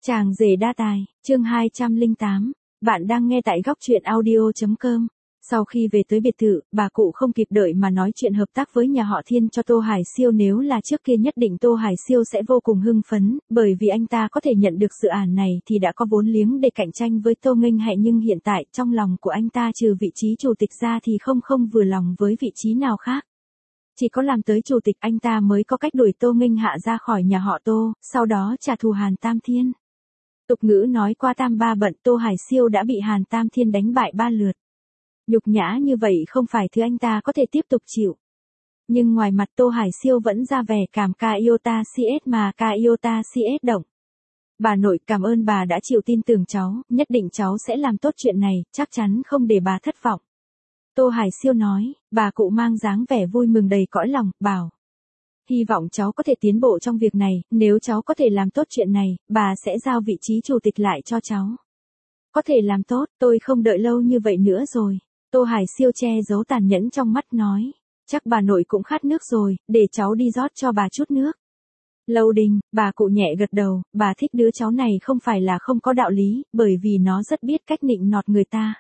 Chàng rể đa tài, chương 208, bạn đang nghe tại góc truyện audio.com. Sau khi về tới biệt thự, bà cụ không kịp đợi mà nói chuyện hợp tác với nhà họ Thiên cho Tô Hải Siêu. Nếu là trước kia nhất định Tô Hải Siêu sẽ vô cùng hưng phấn, bởi vì anh ta có thể nhận được dự án này thì đã có vốn liếng để cạnh tranh với Tô Nghênh Hẹ, nhưng hiện tại trong lòng của anh ta trừ vị trí chủ tịch ra thì không vừa lòng với vị trí nào khác. Chỉ có làm tới chủ tịch anh ta mới có cách đuổi Tô Nghênh Hạ ra khỏi nhà họ Tô, sau đó trả thù Hàn Tam Thiên. Tục ngữ nói qua tam ba bận, Tô Hải Siêu đã bị Hàn Tam Thiên đánh bại 3 lượt. Nhục nhã như vậy không phải thứ anh ta có thể tiếp tục chịu. Nhưng ngoài mặt Tô Hải Siêu vẫn ra vẻ cảm ca Iota CS mà ca Iota CS động. Bà nội cảm ơn bà đã chịu tin tưởng cháu, nhất định cháu sẽ làm tốt chuyện này, chắc chắn không để bà thất vọng. Tô Hải Siêu nói, bà cụ mang dáng vẻ vui mừng đầy cõi lòng, bảo. Hy vọng cháu có thể tiến bộ trong việc này, nếu cháu có thể làm tốt chuyện này, bà sẽ giao vị trí chủ tịch lại cho cháu. Có thể làm tốt, tôi không đợi lâu như vậy nữa rồi. Tô Hải Siêu che giấu tàn nhẫn trong mắt nói, chắc bà nội cũng khát nước rồi, để cháu đi rót cho bà chút nước. Lâu Đình, bà cụ nhẹ gật đầu, bà thích đứa cháu này không phải là không có đạo lý, bởi vì nó rất biết cách nịnh nọt người ta.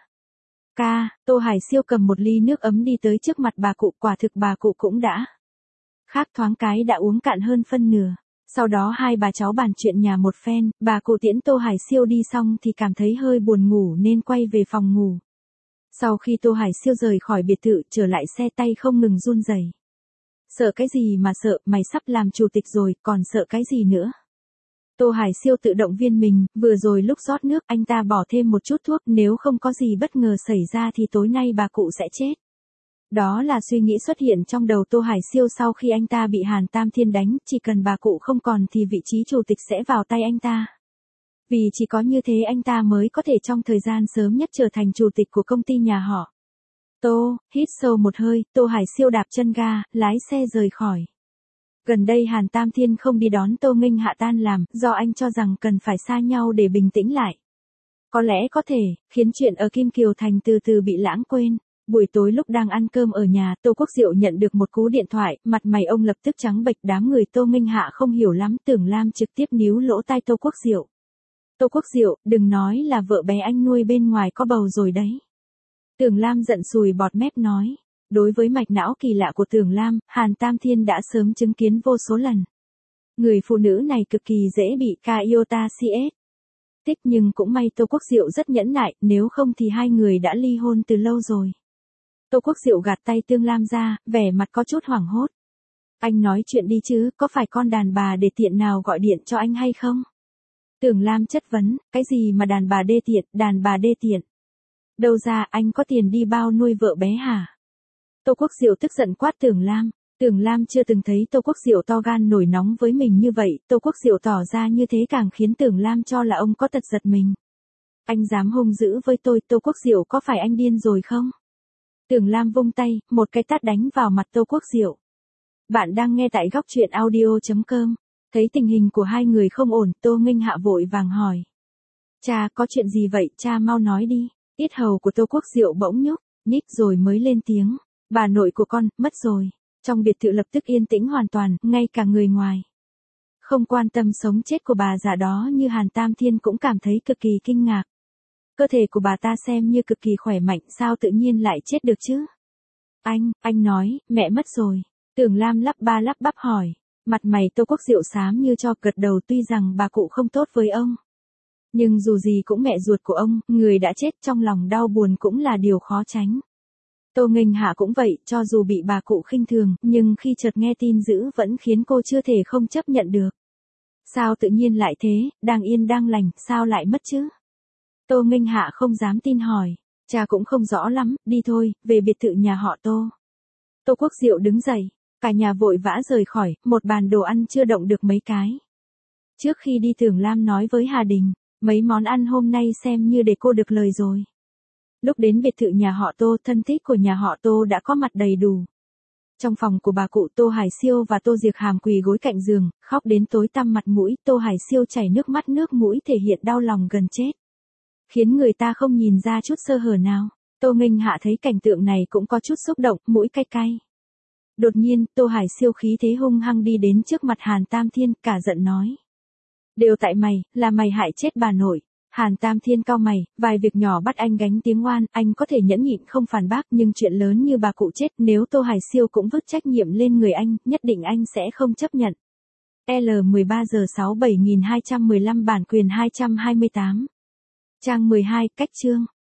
Tô Hải Siêu cầm một ly nước ấm đi tới trước mặt bà cụ, quả thực bà cụ cũng đã khác thoáng cái đã uống cạn hơn phân nửa. Sau đó hai bà cháu bàn chuyện nhà một phen, bà cụ tiễn Tô Hải Siêu đi xong thì cảm thấy hơi buồn ngủ nên quay về phòng ngủ. Sau khi Tô Hải Siêu rời khỏi biệt thự trở lại xe, tay không ngừng run rẩy. Sợ cái gì mà sợ, mày sắp làm chủ tịch rồi, còn sợ cái gì nữa? Tô Hải Siêu tự động viên mình, vừa rồi lúc rót nước anh ta bỏ thêm một chút thuốc, nếu không có gì bất ngờ xảy ra thì tối nay bà cụ sẽ chết. Đó là suy nghĩ xuất hiện trong đầu Tô Hải Siêu sau khi anh ta bị Hàn Tam Thiên đánh, chỉ cần bà cụ không còn thì vị trí chủ tịch sẽ vào tay anh ta. Vì chỉ có như thế anh ta mới có thể trong thời gian sớm nhất trở thành chủ tịch của công ty nhà họ Tô. Hít sâu một hơi, Tô Hải Siêu đạp chân ga, lái xe rời khỏi. Gần đây Hàn Tam Thiên không đi đón Tô Nghênh Hạ tan làm, do anh cho rằng cần phải xa nhau để bình tĩnh lại. Có lẽ có thể, khiến chuyện ở Kim Kiều Thành từ từ bị lãng quên. Buổi tối lúc đang ăn cơm ở nhà, Tô Quốc Diệu nhận được một cú điện thoại, mặt mày ông lập tức trắng bệch. Đám người Tô Nghênh Hạ không hiểu lắm, Tưởng Lam trực tiếp níu lỗ tai Tô Quốc Diệu. Tô Quốc Diệu, đừng nói là vợ bé anh nuôi bên ngoài có bầu rồi đấy. Tưởng Lam giận sùi bọt mép nói. Đối với mạch não kỳ lạ của Tưởng Lam, Hàn Tam Thiên đã sớm chứng kiến vô số lần. Người phụ nữ này cực kỳ dễ bị ca Iota CS. Tích, nhưng cũng may Tô Quốc Diệu rất nhẫn nại, nếu không thì hai người đã ly hôn từ lâu rồi. Tô Quốc Diệu gạt tay Tưởng Lam ra, vẻ mặt có chút hoảng hốt. Anh nói chuyện đi chứ, có phải con đàn bà đê tiện nào gọi điện cho anh hay không? Tưởng Lam chất vấn, cái gì mà đàn bà đê tiện, đàn bà đê tiện? Đâu ra, anh có tiền đi bao nuôi vợ bé hả? Tô Quốc Diệu tức giận quát Tưởng Lam. Tưởng Lam chưa từng thấy Tô Quốc Diệu to gan nổi nóng với mình như vậy, Tô Quốc Diệu tỏ ra như thế càng khiến Tưởng Lam cho là ông có tật giật mình. Anh dám hung dữ với tôi, Tô Quốc Diệu, có phải anh điên rồi không? Tưởng Lam vung tay, một cái tát đánh vào mặt Tô Quốc Diệu. Bạn đang nghe tại góc truyện audio.com. Thấy tình hình của hai người không ổn, Tô Nghênh Hạ vội vàng hỏi. Cha, có chuyện gì vậy, cha mau nói đi. Yết hầu của Tô Quốc Diệu bỗng nhích rồi mới lên tiếng. Bà nội của con, mất rồi. Trong biệt thự lập tức yên tĩnh hoàn toàn, ngay cả người ngoài không quan tâm sống chết của bà già đó như Hàn Tam Thiên cũng cảm thấy cực kỳ kinh ngạc. Cơ thể của bà ta xem như cực kỳ khỏe mạnh, sao tự nhiên lại chết được chứ? Anh nói, mẹ mất rồi. Tưởng Lam lắp ba lắp bắp hỏi. Mặt mày Tô Quốc Diệu xám như cho, gật đầu. Tuy rằng bà cụ không tốt với ông, nhưng dù gì cũng mẹ ruột của ông, người đã chết, trong lòng đau buồn cũng là điều khó tránh. Tô Nghênh Hạ cũng vậy, cho dù bị bà cụ khinh thường, nhưng khi chợt nghe tin dữ vẫn khiến cô chưa thể không chấp nhận được. Sao tự nhiên lại thế, đang yên đang lành, sao lại mất chứ? Tô Nghênh Hạ không dám tin hỏi. Cha cũng không rõ lắm, đi thôi, về biệt thự nhà họ Tô. Tô Quốc Diệu đứng dậy, cả nhà vội vã rời khỏi, một bàn đồ ăn chưa động được mấy cái. Trước khi đi Tưởng Lam nói với Hà Đình, mấy món ăn hôm nay xem như để cô được lời rồi. Lúc đến biệt thự nhà họ Tô, thân thích của nhà họ Tô đã có mặt đầy đủ. Trong phòng của bà cụ, Tô Hải Siêu và Tô Diệc Hàm quỳ gối cạnh giường, khóc đến tối tăm mặt mũi. Tô Hải Siêu chảy nước mắt, nước mũi thể hiện đau lòng gần chết, khiến người ta không nhìn ra chút sơ hở nào. Tô Nghênh Hạ thấy cảnh tượng này cũng có chút xúc động, mũi cay cay. Đột nhiên, Tô Hải Siêu khí thế hung hăng đi đến trước mặt Hàn Tam Thiên, cả giận nói. Đều tại mày, là mày hại chết bà nội. Hàn Tam Thiên cau mày, vài việc nhỏ bắt anh gánh tiếng oan, anh có thể nhẫn nhịn không phản bác, nhưng chuyện lớn như bà cụ chết, nếu Tô Hải Siêu cũng vứt trách nhiệm lên người anh, nhất định anh sẽ không chấp nhận. L13 giờ 6 7215 bản quyền 228. Trang 12, cách chương.